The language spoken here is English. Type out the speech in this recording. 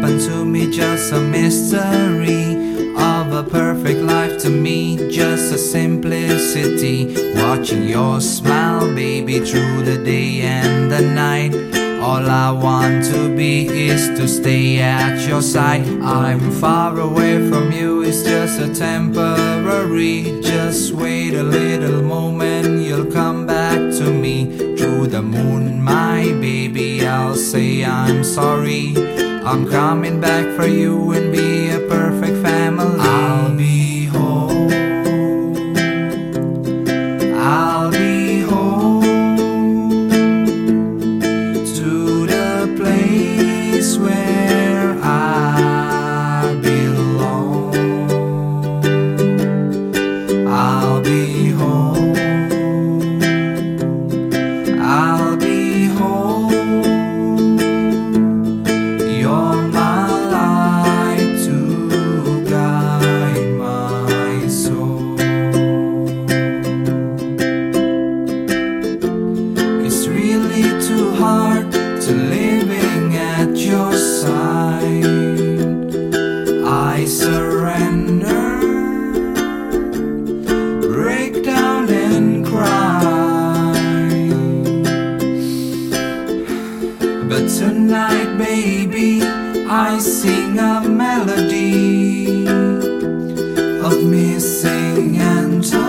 happened to me, just a mystery of a perfect life to me, just a simplicity. Watching your smile, baby, through the day and the night. All I want to be is to stay at your side. I'm far away from you, it's just a temporary. Just wait a little moment, you'll come back to me. Through the moon, my baby, I'll say I'm sorry. I'm coming back for you and be a perfect family. I'll be home, I'll be home, to the place where I belong. I'll be home, I'll be home. You're my light to guide my soul. It's really too hard to living at your side. I surrender, break down and cry. But tonight, baby, I sing a melody of missing and